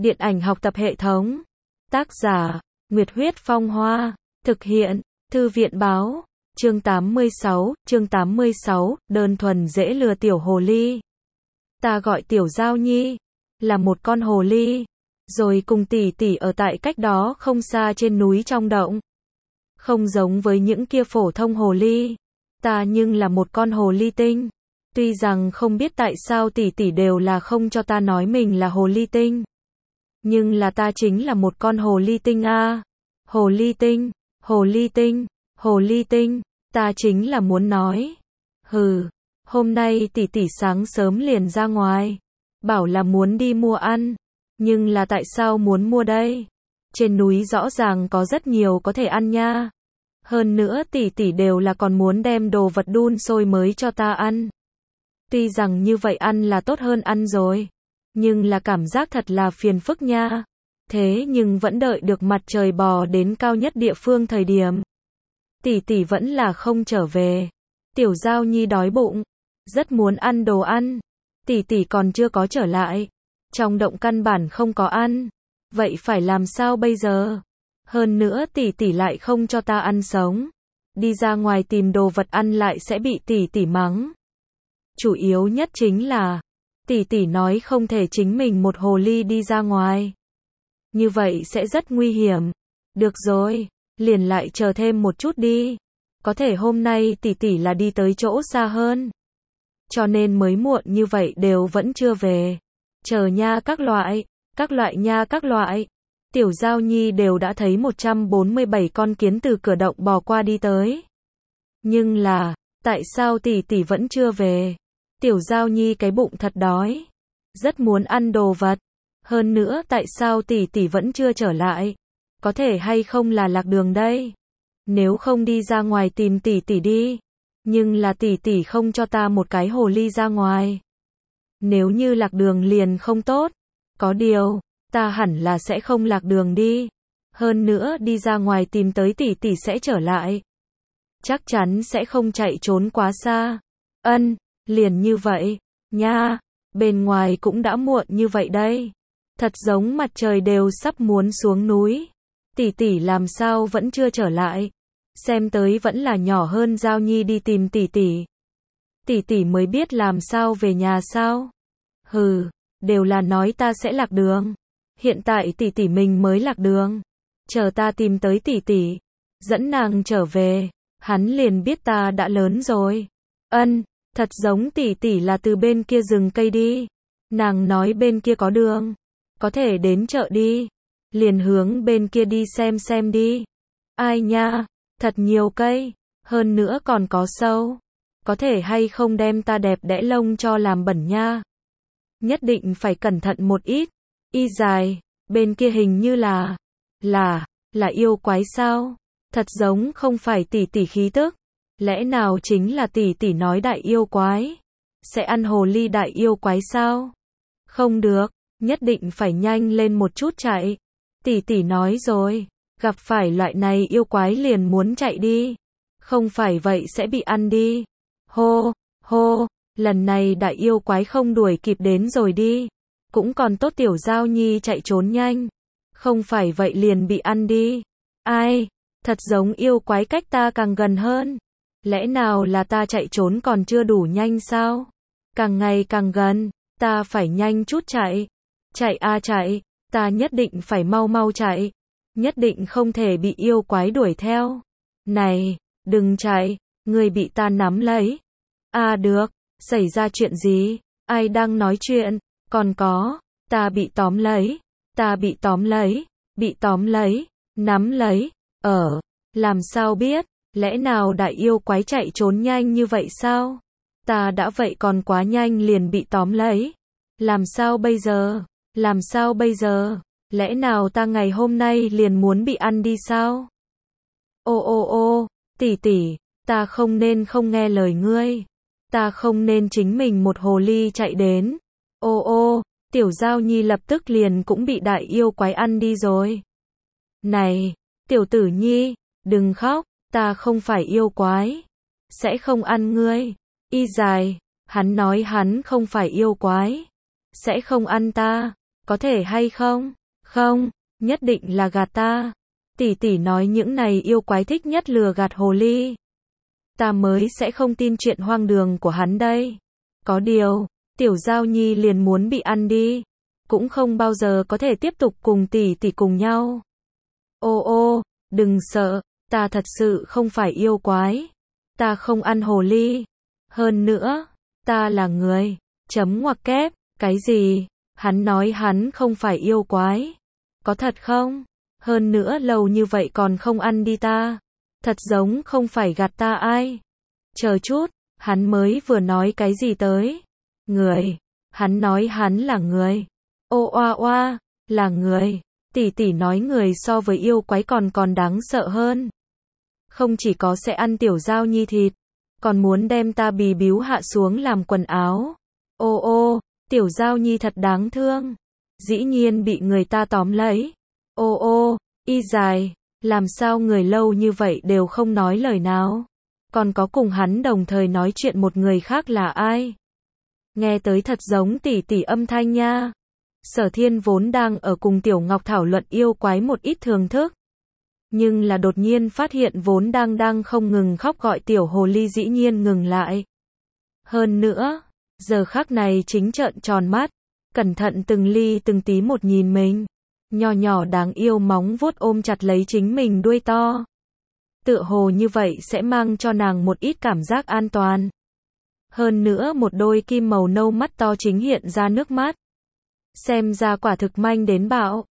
Điện ảnh học tập hệ thống. Tác giả, Nguyệt Huyết Phong Hoa. Thực hiện, Thư viện báo. Chương 86, đơn thuần dễ lừa tiểu hồ ly. Ta gọi Tiểu Giao Nhi, là một con hồ ly, rồi cùng tỷ tỷ ở tại cách đó không xa trên núi trong động. Không giống với những kia phổ thông hồ ly, ta nhưng là một con hồ ly tinh. Tuy rằng không biết tại sao tỷ tỷ đều là không cho ta nói mình là hồ ly tinh, nhưng là ta chính là một con hồ ly tinh a. Hồ ly tinh, hồ ly tinh, hồ ly tinh, ta chính là muốn nói. Hôm nay tỷ tỷ sáng sớm liền ra ngoài, bảo là muốn đi mua ăn, nhưng là tại sao muốn mua đây? Trên núi rõ ràng có rất nhiều có thể ăn nha. Hơn nữa tỷ tỷ đều là còn muốn đem đồ vật đun sôi mới cho ta ăn. Tuy rằng như vậy ăn là tốt hơn ăn rồi, nhưng là cảm giác thật là phiền phức nha. Thế nhưng vẫn đợi được mặt trời bò đến cao nhất địa phương thời điểm, tỷ tỷ vẫn là không trở về. Tiểu Giao Nhi đói bụng, rất muốn ăn đồ ăn. Tỷ tỷ còn chưa có trở lại, trong động căn bản không có ăn. Vậy phải làm sao bây giờ? Hơn nữa tỷ tỷ lại không cho ta ăn sống. Đi ra ngoài tìm đồ vật ăn lại sẽ bị tỷ tỷ mắng. Chủ yếu nhất chính là, tỷ tỷ nói không thể chính mình một hồ ly đi ra ngoài. Như vậy sẽ rất nguy hiểm. Được rồi, liền lại chờ thêm một chút đi. Có thể hôm nay tỷ tỷ là đi tới chỗ xa hơn, cho nên mới muộn như vậy đều vẫn chưa về. Chờ nha các loại nha các loại. Tiểu Giao Nhi đều đã thấy 147 con kiến từ cửa động bò qua đi tới. Nhưng là, tại sao tỷ tỷ vẫn chưa về? Tiểu Giao Nhi cái bụng thật đói, rất muốn ăn đồ vật. Hơn nữa tại sao tỷ tỷ vẫn chưa trở lại? Có thể hay không là lạc đường đây? Nếu không đi ra ngoài tìm tỷ tỷ đi. Nhưng là tỷ tỷ không cho ta một cái hồ ly ra ngoài. Nếu như lạc đường liền không tốt. Có điều, ta hẳn là sẽ không lạc đường đi. Hơn nữa đi ra ngoài tìm tới tỷ tỷ sẽ trở lại. Chắc chắn sẽ không chạy trốn quá xa. Liền như vậy, nha, bên ngoài cũng đã muộn như vậy đây. Thật giống mặt trời đều sắp muốn xuống núi. Tỷ tỷ làm sao vẫn chưa trở lại? Xem tới vẫn là nhỏ hơn Giao Nhi đi tìm tỷ tỷ. Tỷ tỷ mới biết làm sao về nhà sao? Đều là nói ta sẽ lạc đường. Hiện tại tỷ tỷ mình mới lạc đường. Chờ ta tìm tới tỷ tỷ, dẫn nàng trở về, hắn liền biết ta đã lớn rồi. Thật giống tỷ tỷ là từ bên kia rừng cây đi. Nàng nói bên kia có đường, có thể đến chợ đi. Liền hướng bên kia đi xem đi. Ai nha, thật nhiều cây, hơn nữa còn có sâu. Có thể hay không đem ta đẹp đẽ lông cho làm bẩn nha. Nhất định phải cẩn thận một ít. Y dài, bên kia hình như là yêu quái sao? Thật giống không phải tỷ tỷ khí tức. Lẽ nào chính là tỷ tỷ nói đại yêu quái? Sẽ ăn hồ ly đại yêu quái sao? Không được, nhất định phải nhanh lên một chút chạy. Tỷ tỷ nói rồi, gặp phải loại này yêu quái liền muốn chạy đi. Không phải vậy sẽ bị ăn đi. Hô, lần này đại yêu quái không đuổi kịp đến rồi đi. Cũng còn tốt Tiểu Giao Nhi chạy trốn nhanh. Không phải vậy liền bị ăn đi. Ai, thật giống yêu quái cách ta càng gần hơn. Lẽ nào là ta chạy trốn còn chưa đủ nhanh sao? Càng ngày càng gần, ta phải nhanh chút chạy. Chạy a chạy, ta nhất định phải mau chạy. Nhất định không thể bị yêu quái đuổi theo. Này, đừng chạy, người bị ta nắm lấy. Được, xảy ra chuyện gì? Ai đang nói chuyện? Còn có, ta bị tóm lấy, bị tóm lấy, nắm lấy. Làm sao biết? Lẽ nào đại yêu quái chạy trốn nhanh như vậy sao? Ta đã vậy còn quá nhanh liền bị tóm lấy. Làm sao bây giờ? Lẽ nào ta ngày hôm nay liền muốn bị ăn đi sao? Tỷ tỷ, ta không nên không nghe lời ngươi. Ta không nên chính mình một hồ ly chạy đến. Tiểu Giao Nhi lập tức liền cũng bị đại yêu quái ăn đi rồi. Này, tiểu tử nhi, đừng khóc, ta không phải yêu quái. Sẽ không ăn ngươi. Y dài, hắn nói hắn không phải yêu quái. Sẽ không ăn ta. Có thể hay không? Không, nhất định là gạt ta. Tỷ tỷ nói những này yêu quái thích nhất lừa gạt hồ ly. Ta mới sẽ không tin chuyện hoang đường của hắn đây. Có điều, tiểu giao nhi liền muốn bị ăn đi. Cũng không bao giờ có thể tiếp tục cùng tỷ tỷ cùng nhau. Ô ô, đừng sợ, ta thật sự không phải yêu quái. Ta không ăn hồ ly. Hơn nữa, ta là người. Chấm ngoặc kép, cái gì? Hắn nói hắn không phải yêu quái. Có thật không? Hơn nữa lâu như vậy còn không ăn đi ta. Thật giống không phải gạt ta ai. Chờ chút, hắn mới vừa nói cái gì tới? Người. Hắn nói hắn là người. Ô oa oa, là người. Tỷ tỷ nói người so với yêu quái còn đáng sợ hơn. Không chỉ có sẽ ăn tiểu giao nhi thịt, còn muốn đem ta bì bíu hạ xuống làm quần áo. Ô ô, tiểu giao nhi thật đáng thương. Dĩ nhiên bị người ta tóm lấy. Ô ô, y dài, làm sao người lâu như vậy đều không nói lời nào. Còn có cùng hắn đồng thời nói chuyện một người khác là ai? Nghe tới thật giống tỷ tỷ âm thanh nha. Sở Thiên vốn đang ở cùng Tiểu Ngọc thảo luận yêu quái một ít thường thức. Nhưng là đột nhiên phát hiện vốn đang không ngừng khóc gọi tiểu hồ ly dĩ nhiên ngừng lại. Hơn nữa, giờ khắc này chính trợn tròn mắt, cẩn thận từng ly từng tí một nhìn mình. Nhỏ nhỏ đáng yêu móng vuốt ôm chặt lấy chính mình đuôi to. Tựa hồ như vậy sẽ mang cho nàng một ít cảm giác an toàn. Hơn nữa một đôi kim màu nâu mắt to chính hiện ra nước mắt. Xem ra quả thực manh đến bạo.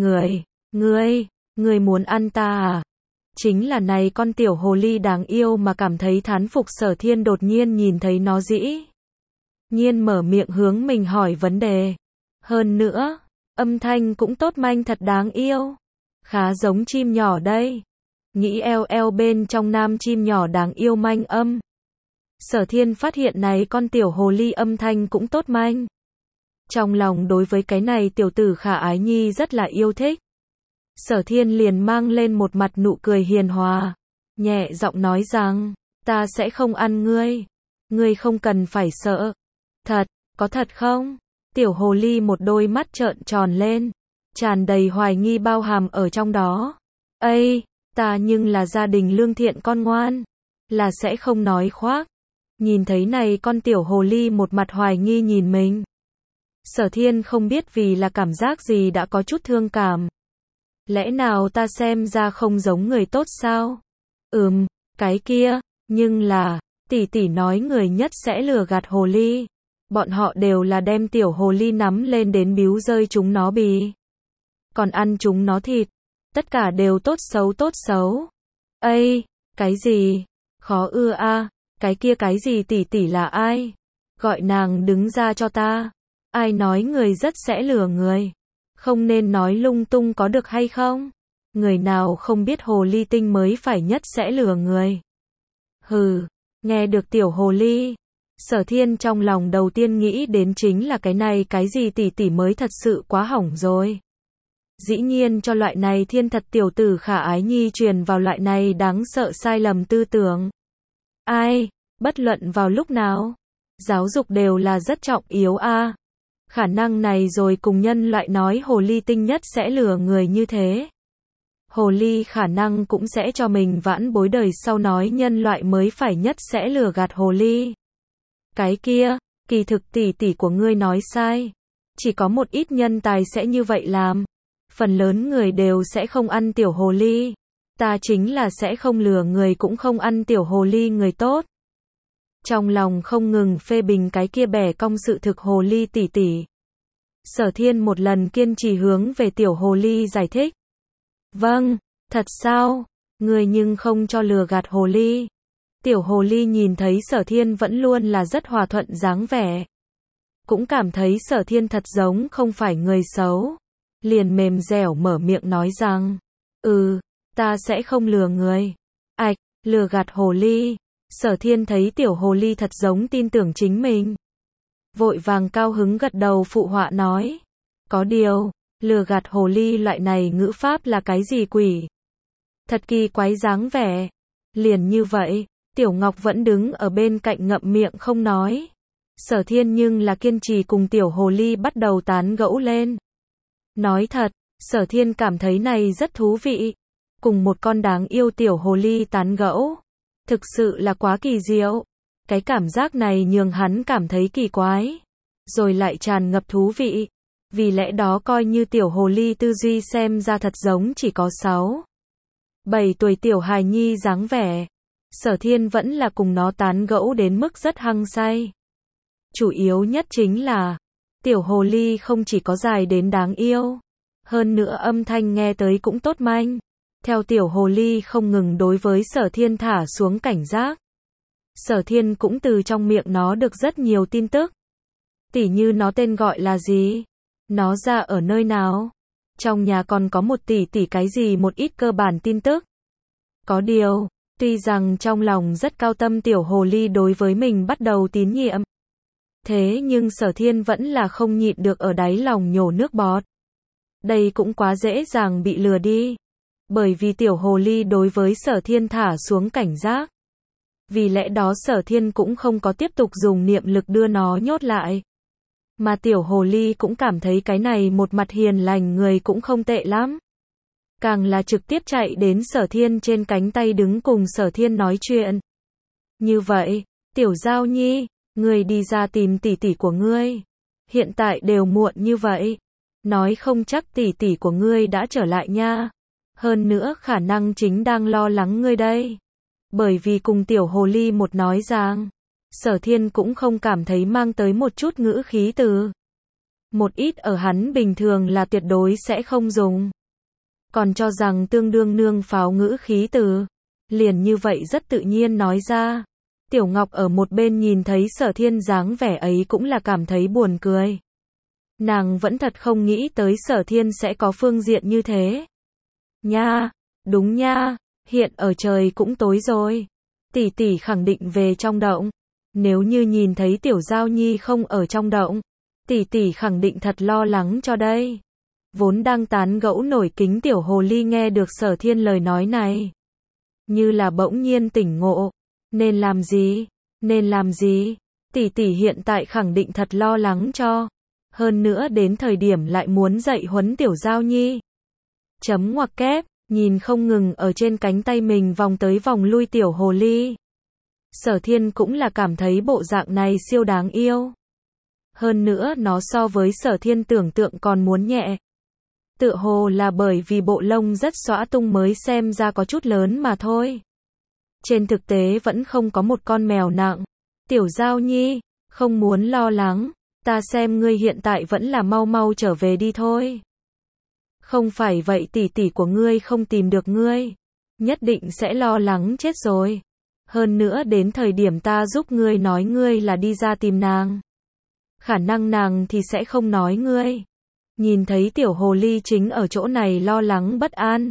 Ngươi muốn ăn ta à? Chính là này con tiểu hồ ly đáng yêu mà cảm thấy thán phục Sở Thiên đột nhiên nhìn thấy nó dĩ nhiên mở miệng hướng mình hỏi vấn đề. Hơn nữa, âm thanh cũng tốt manh thật đáng yêu. Khá giống chim nhỏ đây. Nghĩ eo eo bên trong nam chim nhỏ đáng yêu manh âm. Sở Thiên phát hiện này con tiểu hồ ly âm thanh cũng tốt manh. Trong lòng đối với cái này tiểu tử khả ái nhi rất là yêu thích. Sở Thiên liền mang lên một mặt nụ cười hiền hòa. Nhẹ giọng nói rằng, ta sẽ không ăn ngươi. Ngươi không cần phải sợ. Thật, có thật không? Tiểu hồ ly một đôi mắt trợn tròn lên. Tràn đầy hoài nghi bao hàm ở trong đó. Ây, ta nhưng là gia đình lương thiện con ngoan. Là sẽ không nói khoác. Nhìn thấy này con tiểu hồ ly một mặt hoài nghi nhìn mình. Sở Thiên không biết vì là cảm giác gì đã có chút thương cảm. Lẽ nào ta xem ra không giống người tốt sao? Cái kia, nhưng là, tỷ tỷ nói người nhất sẽ lừa gạt hồ ly. Bọn họ đều là đem tiểu hồ ly nắm lên đến biếu rơi chúng nó bì. Còn ăn chúng nó thịt. Tất cả đều tốt xấu. Ây, cái gì? Khó ưa a, cái kia cái gì tỷ tỷ là ai? Gọi nàng đứng ra cho ta. Ai nói người rất sẽ lừa người? Không nên nói lung tung có được hay không? Người nào không biết hồ ly tinh mới phải nhất sẽ lừa người. Hừ, nghe được tiểu hồ ly. Sở Thiên trong lòng đầu tiên nghĩ đến chính là cái này cái gì tỷ tỷ mới thật sự quá hỏng rồi. Dĩ nhiên cho loại này thiên thật tiểu tử khả ái nhi truyền vào loại này đáng sợ sai lầm tư tưởng. Ai, bất luận vào lúc nào, giáo dục đều là rất trọng yếu a. Khả năng này rồi cùng nhân loại nói hồ ly tinh nhất sẽ lừa người như thế. Hồ ly khả năng cũng sẽ cho mình vãn bối đời sau nói nhân loại mới phải nhất sẽ lừa gạt hồ ly. Cái kia, kỳ thực tỷ tỷ của ngươi nói sai. Chỉ có một ít nhân tài sẽ như vậy làm. Phần lớn người đều sẽ không ăn tiểu hồ ly. Ta chính là sẽ không lừa người cũng không ăn tiểu hồ ly người tốt. Trong lòng không ngừng phê bình cái kia bẻ cong sự thực hồ ly tỷ tỷ. Sở Thiên một lần kiên trì hướng về tiểu hồ ly giải thích. Vâng, thật sao? Người nhưng không cho lừa gạt hồ ly. Tiểu hồ ly nhìn thấy Sở Thiên vẫn luôn là rất hòa thuận dáng vẻ. Cũng cảm thấy Sở Thiên thật giống không phải người xấu. Liền mềm dẻo mở miệng nói rằng, ta sẽ không lừa người. Ảch, lừa gạt hồ ly. Sở Thiên thấy tiểu hồ ly thật giống tin tưởng chính mình. Vội vàng cao hứng gật đầu phụ họa nói. Có điều, lừa gạt hồ ly loại này ngữ pháp là cái gì quỷ? Thật kỳ quái dáng vẻ. Liền như vậy, Tiểu Ngọc vẫn đứng ở bên cạnh ngậm miệng không nói. Sở Thiên nhưng là kiên trì cùng tiểu hồ ly bắt đầu tán gẫu lên. Nói thật, Sở Thiên cảm thấy này rất thú vị. Cùng một con đáng yêu tiểu hồ ly tán gẫu. Thực sự là quá kỳ diệu. Cái cảm giác này nhường hắn cảm thấy kỳ quái. Rồi lại tràn ngập thú vị. Vì lẽ đó coi như tiểu hồ ly tư duy xem ra thật giống chỉ có 6, 7 tuổi tiểu hài nhi dáng vẻ. Sở Thiên vẫn là cùng nó tán gẫu đến mức rất hăng say. Chủ yếu nhất chính là, tiểu hồ ly không chỉ có dài đến đáng yêu, hơn nữa âm thanh nghe tới cũng tốt manh. Theo tiểu hồ ly không ngừng đối với Sở Thiên thả xuống cảnh giác. Sở Thiên cũng từ trong miệng nó được rất nhiều tin tức. Tỉ như nó tên gọi là gì? Nó ra ở nơi nào? Trong nhà còn có một tỷ cái gì một ít cơ bản tin tức. Có điều, tuy rằng trong lòng rất cao tâm tiểu hồ ly đối với mình bắt đầu tín nhiệm. Thế nhưng Sở Thiên vẫn là không nhịn được ở đáy lòng nhổ nước bọt. Đây cũng quá dễ dàng bị lừa đi. Bởi vì tiểu hồ ly đối với Sở Thiên thả xuống cảnh giác. Vì lẽ đó Sở Thiên cũng không có tiếp tục dùng niệm lực đưa nó nhốt lại. Mà tiểu hồ ly cũng cảm thấy cái này một mặt hiền lành người cũng không tệ lắm. Càng là trực tiếp chạy đến Sở Thiên trên cánh tay đứng cùng Sở Thiên nói chuyện. Như vậy, tiểu giao nhi, ngươi đi ra tìm tỷ tỷ của ngươi. Hiện tại đều muộn như vậy. Nói không chắc tỷ tỷ của ngươi đã trở lại nha. Hơn nữa khả năng chính đang lo lắng ngươi đây. Bởi vì cùng tiểu hồ ly một nói rằng, Sở Thiên cũng không cảm thấy mang tới một chút ngữ khí từ. Một ít ở hắn bình thường là tuyệt đối sẽ không dùng. Còn cho rằng tương đương nương pháo ngữ khí từ. Liền như vậy rất tự nhiên nói ra. Tiểu Ngọc ở một bên nhìn thấy Sở Thiên dáng vẻ ấy cũng là cảm thấy buồn cười. Nàng vẫn thật không nghĩ tới Sở Thiên sẽ có phương diện như thế. Nha, đúng nha, hiện ở trời cũng tối rồi. Tỷ tỷ khẳng định về trong động. Nếu như nhìn thấy tiểu giao nhi không ở trong động, tỷ tỷ khẳng định thật lo lắng cho đây. Vốn đang tán gẫu nổi kính tiểu hồ ly nghe được Sở Thiên lời nói này. Như là bỗng nhiên tỉnh ngộ. Nên làm gì? Nên làm gì? Tỷ tỷ hiện tại khẳng định thật lo lắng cho. Hơn nữa đến thời điểm lại muốn dạy huấn tiểu giao nhi. Chấm ngoặc kép, nhìn không ngừng ở trên cánh tay mình vòng tới vòng lui tiểu hồ ly. Sở Thiên cũng là cảm thấy bộ dạng này siêu đáng yêu. Hơn nữa nó so với Sở Thiên tưởng tượng còn muốn nhẹ. Tựa hồ là bởi vì bộ lông rất xõa tung mới xem ra có chút lớn mà thôi. Trên thực tế vẫn không có một con mèo nặng. Tiểu giao nhi, không muốn lo lắng. Ta xem ngươi hiện tại vẫn là mau mau trở về đi thôi. Không phải vậy tỷ tỷ của ngươi không tìm được ngươi. Nhất định sẽ lo lắng chết rồi. Hơn nữa đến thời điểm ta giúp ngươi nói ngươi là đi ra tìm nàng. Khả năng nàng thì sẽ không nói ngươi. Nhìn thấy tiểu hồ ly chính ở chỗ này lo lắng bất an.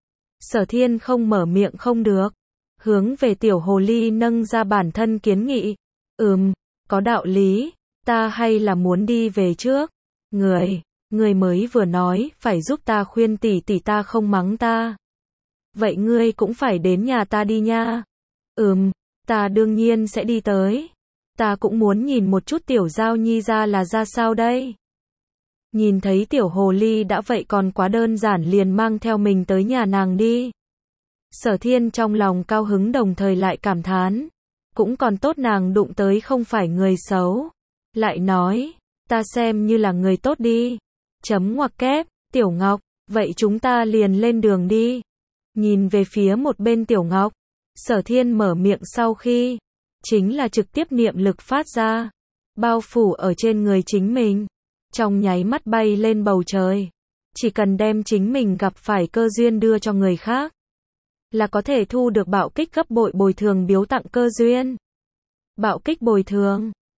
Sở Thiên không mở miệng không được. Hướng về tiểu hồ ly nâng ra bản thân kiến nghị. Có đạo lý. Ta hay là muốn đi về trước. Người mới vừa nói phải giúp ta khuyên tỷ tỷ ta không mắng ta. Vậy ngươi cũng phải đến nhà ta đi nha. Ta đương nhiên sẽ đi tới. Ta cũng muốn nhìn một chút tiểu giao nhi ra là ra sao đây. Nhìn thấy tiểu hồ ly đã vậy còn quá đơn giản liền mang theo mình tới nhà nàng đi. Sở Thiên trong lòng cao hứng đồng thời lại cảm thán. Cũng còn tốt nàng đụng tới không phải người xấu. Lại nói, ta xem như là người tốt đi. Chấm ngoặc kép, Tiểu Ngọc, vậy chúng ta liền lên đường đi. Nhìn về phía một bên Tiểu Ngọc, Sở Thiên mở miệng sau khi, chính là trực tiếp niệm lực phát ra, bao phủ ở trên người chính mình, trong nháy mắt bay lên bầu trời. Chỉ cần đem chính mình gặp phải cơ duyên đưa cho người khác, là có thể thu được bạo kích gấp bội bồi thường biếu tặng cơ duyên. Bạo kích bồi thường.